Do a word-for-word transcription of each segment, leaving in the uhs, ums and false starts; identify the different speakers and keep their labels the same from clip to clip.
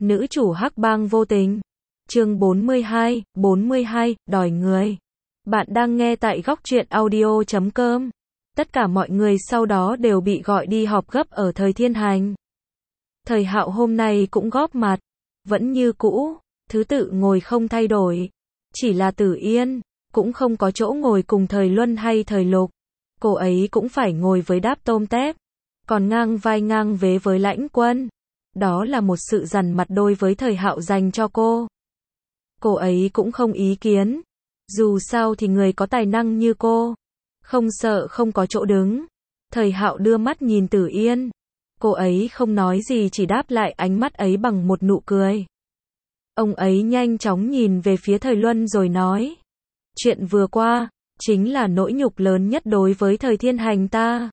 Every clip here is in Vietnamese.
Speaker 1: Nữ chủ hắc bang vô tình. Chương bốn mươi hai, bốn mươi hai, đòi người. Bạn đang nghe tại góc truyện audio chấm com. Tất cả mọi người sau đó đều bị gọi đi họp gấp ở Thời Thiên Hành. Thời Hạo hôm nay cũng góp mặt, vẫn như cũ, thứ tự ngồi không thay đổi. Chỉ là Tử Yên, cũng không có chỗ ngồi cùng Thời Luân hay Thời Lục. Cô ấy cũng phải ngồi với Đáp Tôm Tép, còn ngang vai ngang vế với Lãnh Quân. Đó là một sự dằn mặt đối với Thời Hạo dành cho cô. Cô ấy cũng không ý kiến. Dù sao thì người có tài năng như cô, không sợ không có chỗ đứng. Thời Hạo đưa mắt nhìn Tử Yên. Cô ấy không nói gì, chỉ đáp lại ánh mắt ấy bằng một nụ cười. Ông ấy nhanh chóng nhìn về phía Thời Luân rồi nói. Chuyện vừa qua, chính là nỗi nhục lớn nhất đối với Thời Thiên Hành ta.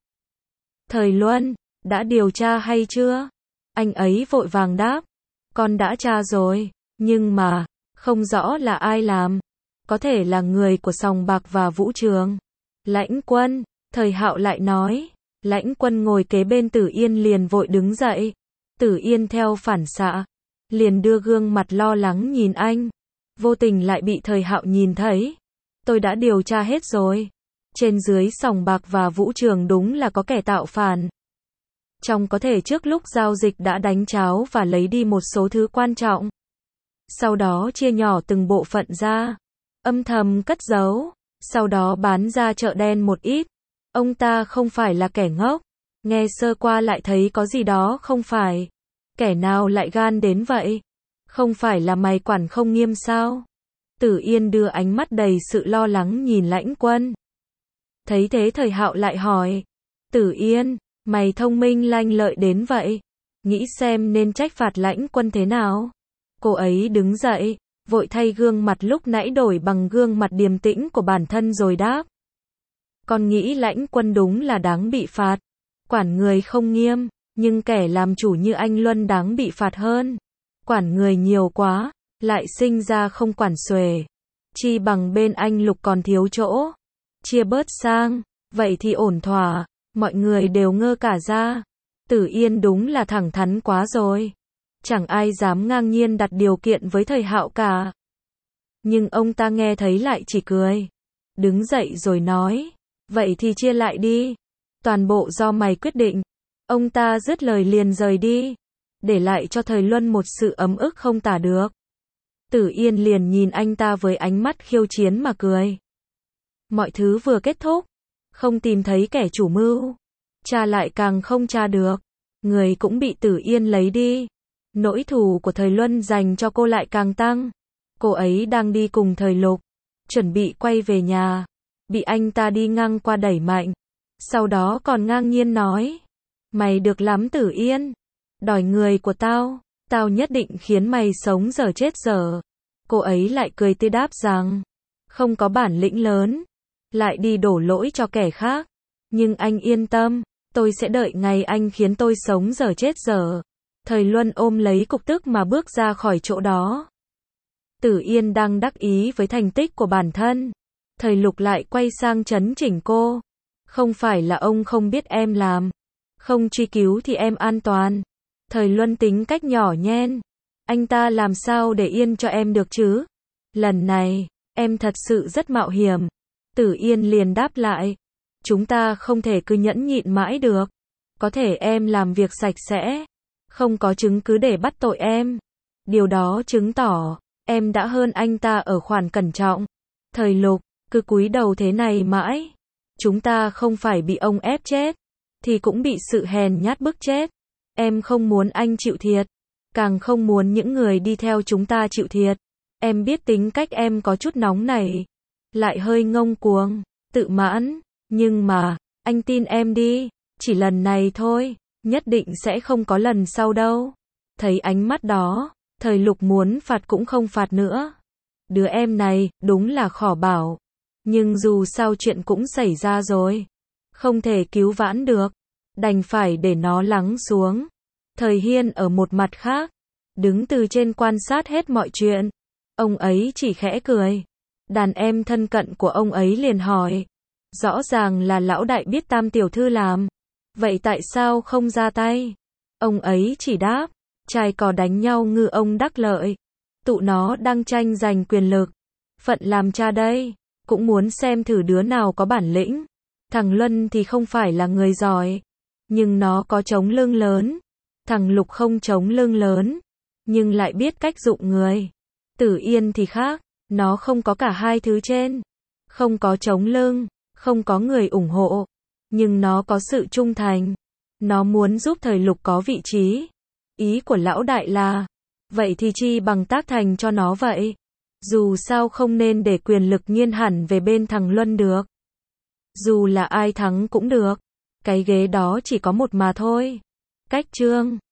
Speaker 1: Thời Luân, đã điều tra hay chưa? Anh ấy vội vàng đáp. Con đã tra rồi, nhưng mà, không rõ là ai làm. Có thể là người của sòng bạc và vũ trường. Lãnh Quân, Thời Hạo lại nói. Lãnh Quân ngồi kế bên Tử Yên liền vội đứng dậy. Tử Yên theo phản xạ, liền đưa gương mặt lo lắng nhìn anh. Vô tình lại bị Thời Hạo nhìn thấy. Tôi đã điều tra hết rồi. Trên dưới sòng bạc và vũ trường đúng là có kẻ tạo phản. Trong có thể trước lúc giao dịch đã đánh cháo và lấy đi một số thứ quan trọng. Sau đó chia nhỏ từng bộ phận ra, âm thầm cất giấu, sau đó bán ra chợ đen một ít. Ông ta không phải là kẻ ngốc, nghe sơ qua lại thấy có gì đó không phải. Kẻ nào lại gan đến vậy? Không phải là mày quản không nghiêm sao? Tử Yên đưa ánh mắt đầy sự lo lắng nhìn Lãnh Quân. Thấy thế Thời Hạo lại hỏi. Tử Yên, mày thông minh lanh lợi đến vậy, nghĩ xem nên trách phạt Lãnh Quân thế nào? Cô ấy đứng dậy, vội thay gương mặt lúc nãy đổi bằng gương mặt điềm tĩnh của bản thân rồi đáp. Con nghĩ Lãnh Quân đúng là đáng bị phạt. Quản người không nghiêm, nhưng kẻ làm chủ như anh Luân đáng bị phạt hơn. Quản người nhiều quá, lại sinh ra không quản xuể. Chi bằng bên anh Lục còn thiếu chỗ. Chia bớt sang, vậy thì ổn thỏa. Mọi người đều ngơ cả ra. Tử Yên đúng là thẳng thắn quá rồi. Chẳng ai dám ngang nhiên đặt điều kiện với Thời Hạo cả. Nhưng ông ta nghe thấy lại chỉ cười. Đứng dậy rồi nói. Vậy thì chia lại đi. Toàn bộ do mày quyết định. Ông ta dứt lời liền rời đi. Để lại cho Thời Luân một sự ấm ức không tả được. Tử Yên liền nhìn anh ta với ánh mắt khiêu chiến mà cười. Mọi thứ vừa kết thúc. Không tìm thấy kẻ chủ mưu. Tra lại càng không tra được. Người cũng bị Tử Yên lấy đi. Nỗi thù của Thời Luân dành cho cô lại càng tăng. Cô ấy đang đi cùng Thời Lục, chuẩn bị quay về nhà. Bị anh ta đi ngang qua đẩy mạnh. Sau đó còn ngang nhiên nói. Mày được lắm Tử Yên. Đòi người của tao. Tao nhất định khiến mày sống dở chết dở. Cô ấy lại cười tươi đáp rằng. Không có bản lĩnh lớn. Lại đi đổ lỗi cho kẻ khác. Nhưng anh yên tâm. Tôi sẽ đợi ngày anh khiến tôi sống dở chết dở. Thời Luân ôm lấy cục tức mà bước ra khỏi chỗ đó. Tử Yên đang đắc ý với thành tích của bản thân. Thời Lục lại quay sang trấn chỉnh cô. Không phải là ông không biết em làm. Không truy cứu thì em an toàn. Thời Luân tính cách nhỏ nhen. Anh ta làm sao để yên cho em được chứ? Lần này, em thật sự rất mạo hiểm. Tử Yên liền đáp lại. Chúng ta không thể cứ nhẫn nhịn mãi được. Có thể em làm việc sạch sẽ. Không có chứng cứ để bắt tội em. Điều đó chứng tỏ, em đã hơn anh ta ở khoản cẩn trọng. Thời Lục, cứ cúi đầu thế này mãi. Chúng ta không phải bị ông ép chết, thì cũng bị sự hèn nhát bức chết. Em không muốn anh chịu thiệt. Càng không muốn những người đi theo chúng ta chịu thiệt. Em biết tính cách em có chút nóng nảy. Lại hơi ngông cuồng, tự mãn. Nhưng mà, anh tin em đi. Chỉ lần này thôi. Nhất định sẽ không có lần sau đâu. Thấy ánh mắt đó, Thời Lục muốn phạt cũng không phạt nữa. Đứa em này, đúng là khó bảo. Nhưng dù sao chuyện cũng xảy ra rồi. Không thể cứu vãn được. Đành phải để nó lắng xuống. Thời Hiên ở một mặt khác. Đứng từ trên quan sát hết mọi chuyện. Ông ấy chỉ khẽ cười. Đàn em thân cận của ông ấy liền hỏi. Rõ ràng là lão đại biết Tam tiểu thư làm. Vậy tại sao không ra tay? Ông ấy chỉ đáp. Trai cò đánh nhau ngư ông đắc lợi. Tụi nó đang tranh giành quyền lực. Phận làm cha đây, cũng muốn xem thử đứa nào có bản lĩnh. Thằng Luân thì không phải là người giỏi, nhưng nó có chống lưng lớn. Thằng Lục không chống lưng lớn, nhưng lại biết cách dụng người. Tử Yên thì khác, nó không có cả hai thứ trên. Không có chống lưng, không có người ủng hộ, nhưng nó có sự trung thành. Nó muốn giúp thời Lục có vị trí. Ý của lão đại là, vậy thì chi bằng tác thành cho nó vậy. Dù sao không nên để quyền lực nghiêng hẳn về bên thằng Luân được. Dù là ai thắng cũng được. Cái ghế đó chỉ có một mà thôi. Cách chương